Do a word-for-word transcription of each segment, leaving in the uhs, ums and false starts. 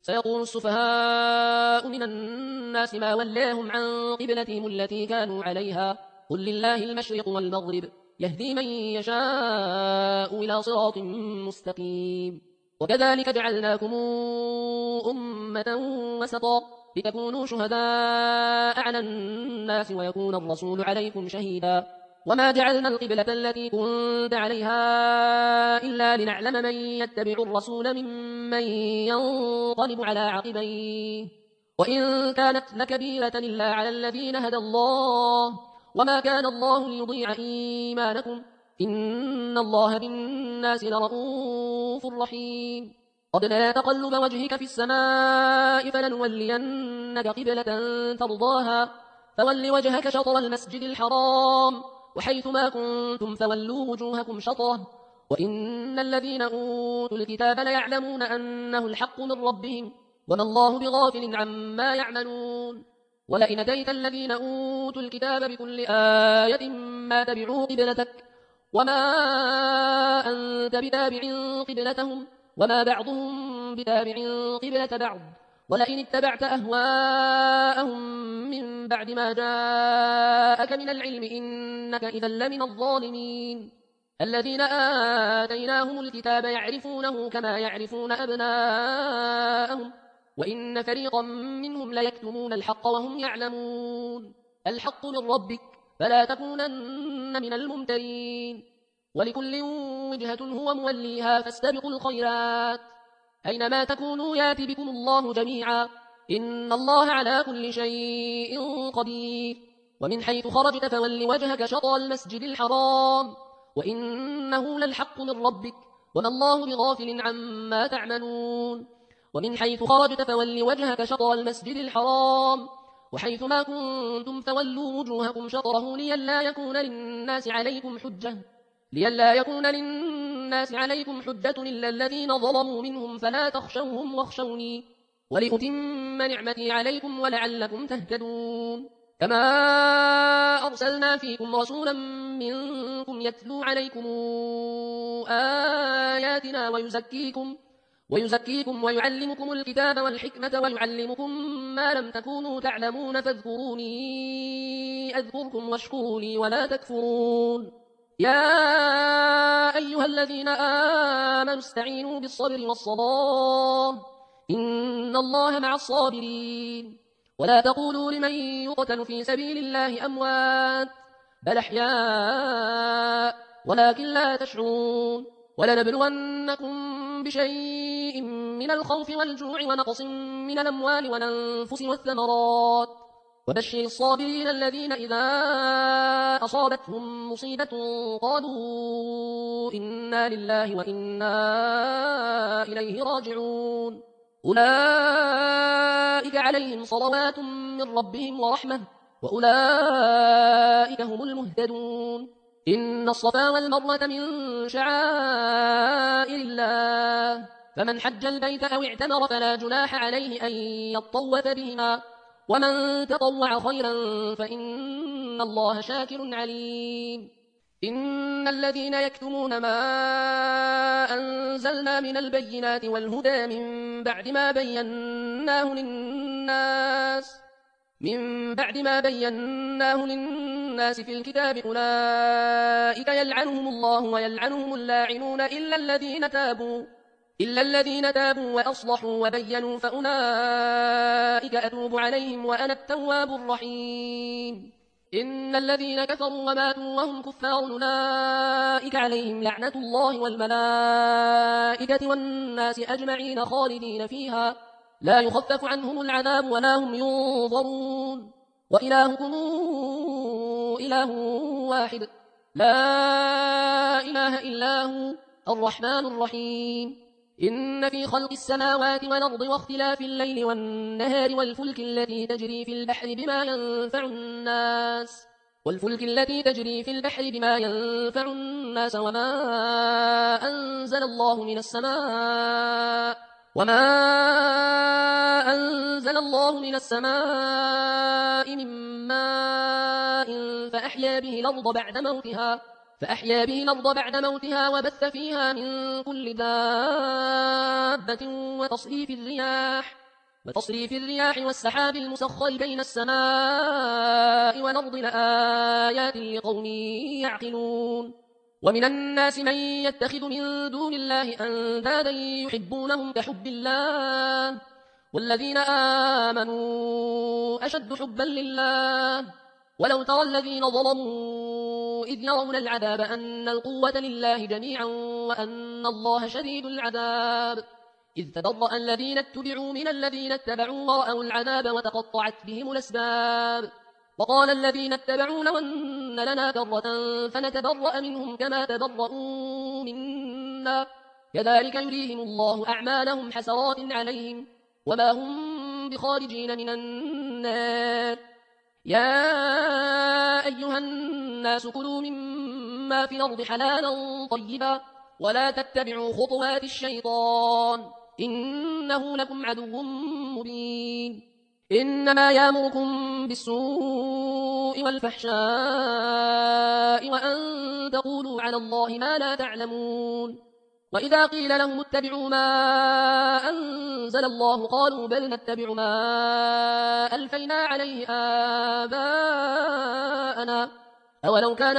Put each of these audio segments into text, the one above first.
سيقول السفهاء من الناس ما ولاهم عن قبلتهم التي كانوا عليها قل لله المشرق والمغرب يهدي من يشاء إلى صراط مستقيم. وكذلك جعلناكم أمة وسطا لتكونوا شهداء على الناس ويكون الرسول عليكم شهيدا. وما جعلنا القبلة التي كنت عليها إلا لنعلم من يتبع الرسول ممن ينقلب على عقبيه وإن كانت لكبيرة إلا على الذين هدى الله وما كان الله ليضيع إيمانكم إن الله بالناس لرؤوف رحيم. قد نرى تقلب وجهك في السماء فلنولينك قبلة ترضاها فول وجهك شطر المسجد الحرام وحيث ما كنتم فولوا وجوهكم شطره وإن الذين أوتوا الكتاب ليعلمون أنه الحق من ربهم وما الله بغافل عما يعملون. ولئن أتيت الذين أوتوا الكتاب بكل آية ما تبعوا قبلتك وما أنت بتابع قبلتهم وما بعضهم بتابع قبلة بعض ولئن اتبعت أهواءهم من بعد ما جاءك من العلم إنك إذا لمن الظالمين. الذين آتيناهم الكتاب يعرفونه كما يعرفون أبناءهم وإن فريقا منهم ليكتمون الحق وهم يعلمون. الحق من ربك فلا تكونن من الممترين. ولكل وجهة هو موليها فاستبقوا الخيرات أينما تكونوا يات بكم الله جميعا إن الله على كل شيء قدير. ومن حيث خرجت فول وجهك شطر المسجد الحرام وإنه للحق من ربك وما الله بغافل عما تعملون. ومن حيث خرجت فول وجهك شطر المسجد الحرام وحيث ما كنتم فولوا وجوهكم شطره لئلا يكون للناس عليكم حجة لئلا يكون للناس عليكم حجة إلا الذين ظلموا منهم فلا تخشوهم واخشوني ولأتم نعمتي عليكم ولعلكم تهتدون. كما أرسلنا فيكم رسولا منكم يتلو عليكم آياتنا ويزكيكم ويزكيكم ويعلمكم الكتاب والحكمة ويعلمكم ما لم تكونوا تعلمون فاذكروني أذكركم واشكروا لي ولا تكفرون. يا أيها الذين آمنوا استعينوا بالصبر والصلاة إن الله مع الصابرين. ولا تقولوا لمن يقتل في سبيل الله أموات بل أحياء ولكن لا تشعرون. ولنبلونكم بشيء من الخوف والجوع ونقص من الأموال والأنفس والثمرات وبشر الصابرين الذين إذا أصابتهم مصيبة قالوا إنا لله وإنا إليه راجعون. أولئك عليهم صلوات من ربهم ورحمة وأولئك هم المهتدون. إن الصفا والمروة من شعائر الله فمن حج البيت أو اعتمر فلا جناح عليه أن يطوف بهما ومن تطوع خيرا فإن الله شاكر عليم. إن الذين يكتمون ما أنزلنا من البينات والهدى من بعد ما بيناه للناس من بعد ما بيناه للناس في الكتاب أولئك يلعنهم الله ويلعنهم اللاعنون إلا الذين تابوا إلا الذين تابوا وأصلحوا وبينوا فأولئك أتوب عليهم وأنا التواب الرحيم. إن الذين كفروا وماتوا وهم كفار أولئك عليهم لعنة الله والملائكة والناس أجمعين خالدين فيها لا يخفف عنهم العذاب ولا هم ينظرون. وإلهكم إله واحد لا إله إلا هو الرحمن الرحيم. إن في خلق السماوات والأرض واختلاف الليل والنهار والفلك التي تجري في البحر بما ينفع الناس والفلك التي تجري في البحر بما ينفع الناس وما أنزل الله من السماء وما أنزل الله من السماء من ماء فأحيا به الأرض بعد موتها فأحيا به الأرض بعد موتها وبث فيها من كل دابة وتصريف الرياح وتصريف الرياح والسحاب المسخر بين السماء والأرض لآيات لقوم يعقلون ومن الناس من يتخذ من دون الله أندادا يحبونهم كحب الله والذين آمنوا أشد حبا لله ولو ترى الذين ظلموا إذ يرون العذاب أن القوة لله جميعا وأن الله شديد العذاب إذ تبرأ الذين اتبعوا من الذين اتبعوا ورأوا العذاب وتقطعت بهم الأسباب وقال الذين اتبعوا لو أن لنا كرة فنتبرأ منهم كما تبرؤوا منا كذلك يريهم الله أعمالهم حسرات عليهم وما هم بخارجين من النار يا أيها الناس كلوا مما في الأرض حلالا طيبا ولا تتبعوا خطوات الشيطان إنه لكم عدو مبين إنما يأمركم بالسوء والفحشاء وأن تقولوا على الله ما لا تعلمون وإذا قيل لهم اتبعوا ما أنزل الله قالوا بل نتبع ما ألفينا عليه آباءنا أولو كان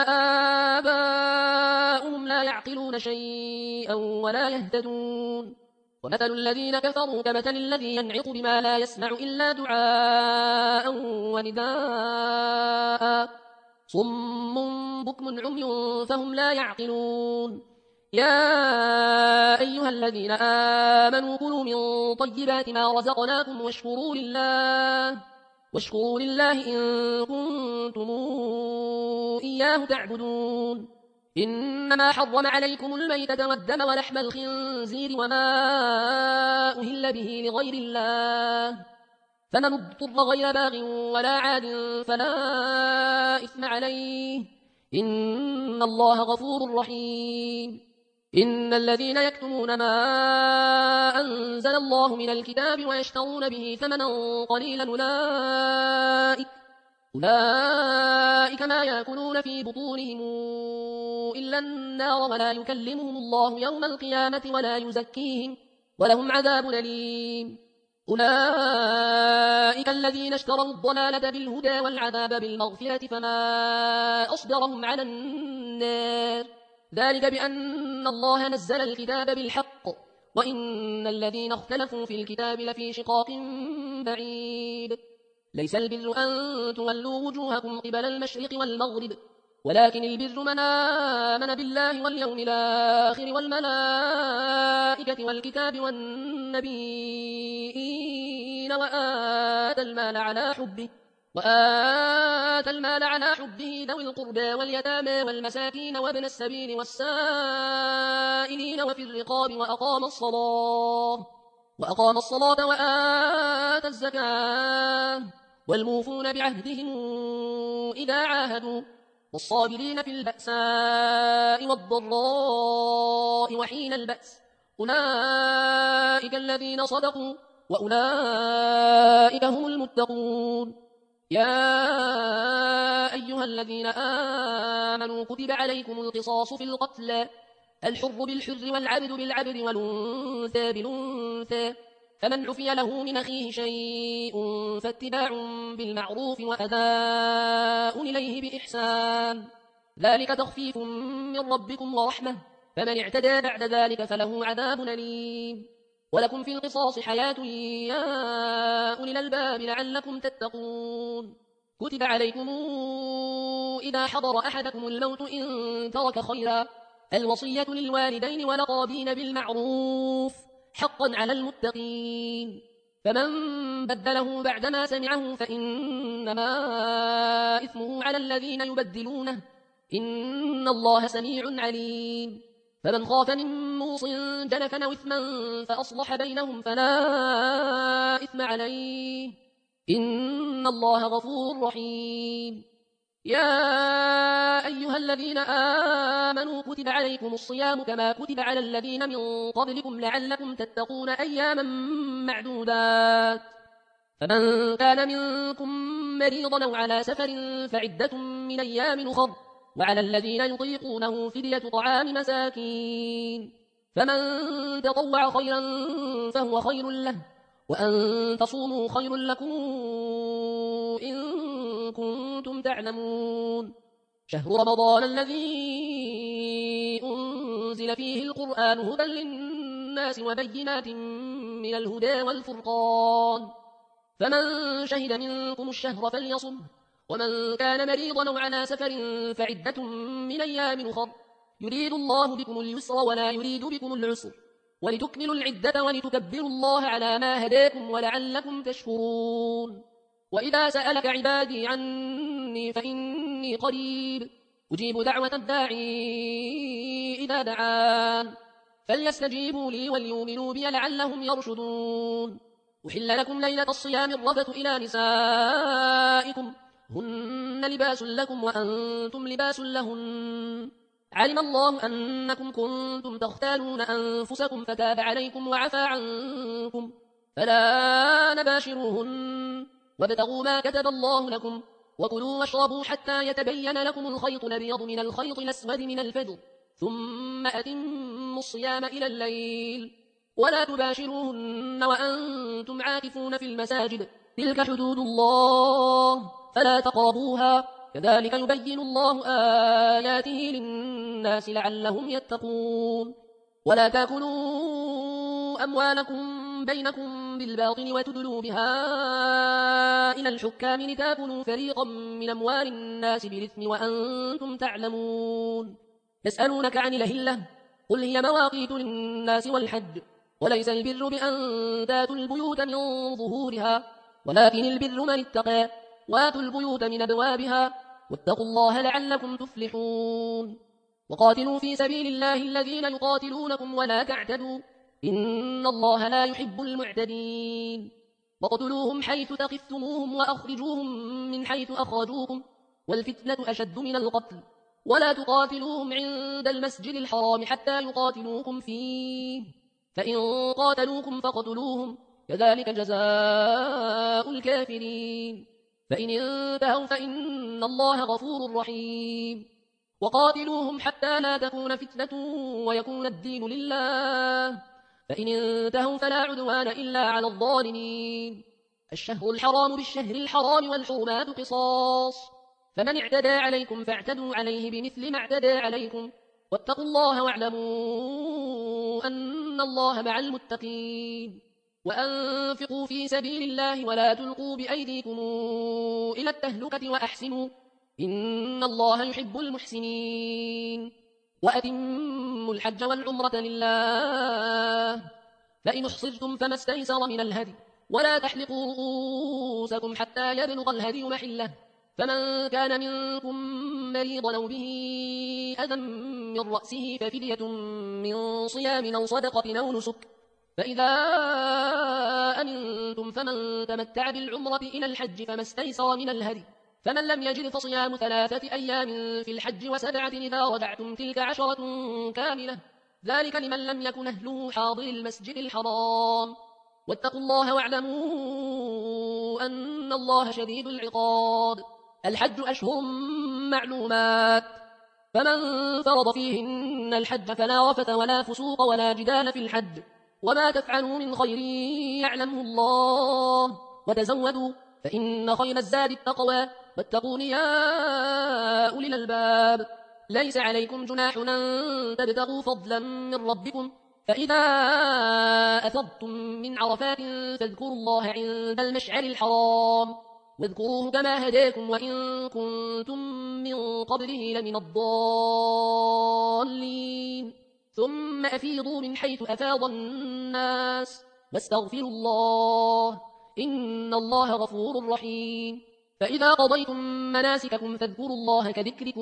آباؤهم لا يعقلون شيئا ولا يهتدون ومثل الذين كفروا كمثل الذي ينعق بما لا يسمع إلا دعاء ونداء صم بكم عمي فهم لا يعقلون يا أيها الذين آمنوا كلوا من طيبات ما رزقناكم واشكروا لله واشكروا لله إن كنتم إياه تعبدون إنما حرم عليكم الميتة والدم ولحم الخنزير وما أهل به لغير الله فمن اضطر غير باغ ولا عاد فلا إثم عليه إن الله غفور رحيم إن الذين يكتمون ما أنزل الله من الكتاب ويشترون به ثمنا قليلا أولئك أولئك ما يأكلون في بطونهم إلا النار ولا يكلمهم الله يوم القيامة ولا يزكيهم ولهم عذاب أليم أولئك الذين اشتروا الضلالة بالهدى والعذاب بالمغفرة فما أصبرهم على النار ذلك بأن الله نزل الكتاب بالحق وإن الذين اختلفوا في الكتاب لفي شقاق بعيد ليس البر أن تولوا وجوهكم قبل المشرق والمغرب ولكن البر من آمن بالله واليوم الآخر والملائكة والكتاب والنبيين وآتى المال على حبه وآتى المال على حبه ذوي القربى واليتامى والمساكين وابن السبيل والسائلين وفي الرقاب وأقام الصلاة وأقام الصلاة وآتى الزكاة والموفون بعهدهم إذا عاهدوا والصابرين في البأساء والضراء وحين البأس أولئك الذين صدقوا وأولئك هم المتقون يا أيها الذين آمنوا كتب عليكم القصاص في القتلى الحر بالحر والعبد بالعبد والأنثى بالأنثى فمن عفي له من أخيه شيء فاتباع بالمعروف وأداء إليه بإحسان ذلك تخفيف من ربكم ورحمة فمن اعتدى بعد ذلك فله عذاب أليم ولكم في القصاص حياة يا أولي الألباب لعلكم تتقون كتب عليكم إذا حضر أحدكم الموت إن ترك خيرا الوصية للوالدين والأقربين بالمعروف حقا على المتقين فمن بدله بعدما سمعه فإنما إثمه على الذين يبدلونه إن الله سميع عليم فمن خاف من موص جنفا أو إثما فأصلح بينهم فلا إثم عليه إن الله غفور رحيم يا أيها الذين آمنوا كتب عليكم الصيام كما كتب على الذين من قبلكم لعلكم تتقون أياما معدودات فمن كان منكم مريضا أو على سفر فعدة من أيام أخر وعلى الذين يطيقونه فدية طعام مساكين، فمن تطوع خيرا فهو خير له، وأن تصوموا خير لكم إن كنتم تعلمون. شهر رمضان الذي أنزل فيه القرآن هدى للناس وبينات من الهدى والفرقان، فمن شهد منكم الشهر فليصم، ومن كان مريضا أو على سفر فعدة من أيام أخر، يريد الله بكم اليسر ولا يريد بكم العسر، ولتكملوا العدة ولتكبروا الله على ما هداكم ولعلكم تشكرون. وإذا سألك عبادي عني فإني قريب أجيب دعوة الداعي إذا دعان، فليستجيبوا لي وليؤمنوا بي لعلهم يرشدون. أحل لكم ليلة الصيام الرفث إلى نسائكم هن لباس لكم وأنتم لباس لهن، علم الله أنكم كنتم تختالون أنفسكم فتاب عليكم وعفى عنكم، فلا نباشروهن وابتغوا ما كتب الله لكم، وكلوا واشربوا حتى يتبين لكم الخيط الأبيض من الخيط الأسود من الفجر، ثم أتموا الصيام إلى الليل، ولا تباشروهن وأنتم عاكفون في المساجد، تلك حدود الله فلا تقربوها، كذلك يبين الله آياته للناس لعلهم يتقون. ولا تأكلوا أموالكم بينكم بالباطل وتدلوا بها إلى الحكام لتأكلوا فريقا من أموال الناس بالإثم وأنتم تعلمون. يسألونك عن الأهلة قل هي مواقيت للناس والحج، وليس البر بأن تاتوا البيوت من ظهورها، ولكن البر من اتقى، واتوا البيوت من أبوابها، واتقوا الله لعلكم تفلحون. وقاتلوا في سبيل الله الذين يقاتلونكم ولا تعتدوا إن الله لا يحب المعتدين. واقتلوهم حيث ثقفتموهم وأخرجوهم من حيث أخرجوكم، والفتنة أشد من القتل، ولا تقاتلوهم عند المسجد الحرام حتى يقاتلوكم فيه، فإن قاتلوكم فاقتلوهم، كذلك جزاء الكافرين. فإن انتهوا فإن الله غفور رحيم. وقاتلوهم حتى لا تكون فتنة ويكون الدين لله، فإن انتهوا فلا عدوان إلا على الظالمين. الشهر الحرام بالشهر الحرام والحرمات قصاص، فمن اعتدى عليكم فاعتدوا عليه بمثل ما اعتدى عليكم، واتقوا الله واعلموا أن الله مع المتقين. وأنفقوا في سبيل الله ولا تلقوا بأيديكم إلى التهلكة وأحسنوا إن الله يحب المحسنين. وأتموا الحج والعمرة لله، فإن احصرتم فما استيسر من الهدي، ولا تحلقوا رؤوسكم حتى يبلغ الهدي محله، فمن كان منكم مريضا أو به أذى من رأسه ففدية من صيام أو صدقة أو نسك، فإذا أمنتم فمن تمتع بالعمرة إلى الحج فما استيسر من الهدي، فمن لم يجد فصيام ثلاثة أيام في الحج وسبعة إذا رجعتم، تلك عشرة كاملة، ذلك لمن لم يكن أهله حاضر المسجد الحرام. واتقوا الله واعلموا أن الله شديد العقاب. الحج أشهر معلومات، فمن فرض فيهن الحج فلا رفث ولا فسوق ولا جدال في الحج، وما تفعلوا من خير يعلمه الله، وتزودوا فإن خير الزاد التقوى، واتقون يا أولي الألباب. ليس عليكم جناح أن تبتغوا فضلا من ربكم، فإذا أفضتم من عرفات فاذكروا الله عند المشعر الحرام، واذكروه كما هداكم وإن كنتم من قبله لمن الضالين. ثم أفيضوا من حيث أفاض الناس واستغفروا الله إن الله غفور رحيم. فإذا قضيتم مناسككم فاذكروا الله كذكركم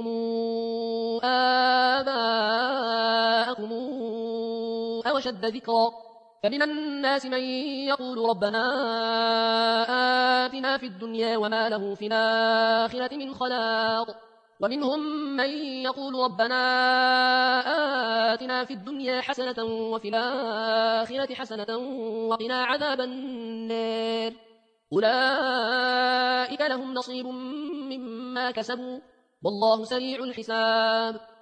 آباءكم أو أشد ذكرا، فمن الناس من يقول ربنا آتنا في الدنيا وما له في الآخرة من خلاق، ومنهم من يقول ربنا آتنا في الدنيا حسنة وفي الآخرة حسنة وقنا عذاب النار. أولئك لهم نصيب مما كسبوا والله سريع الحساب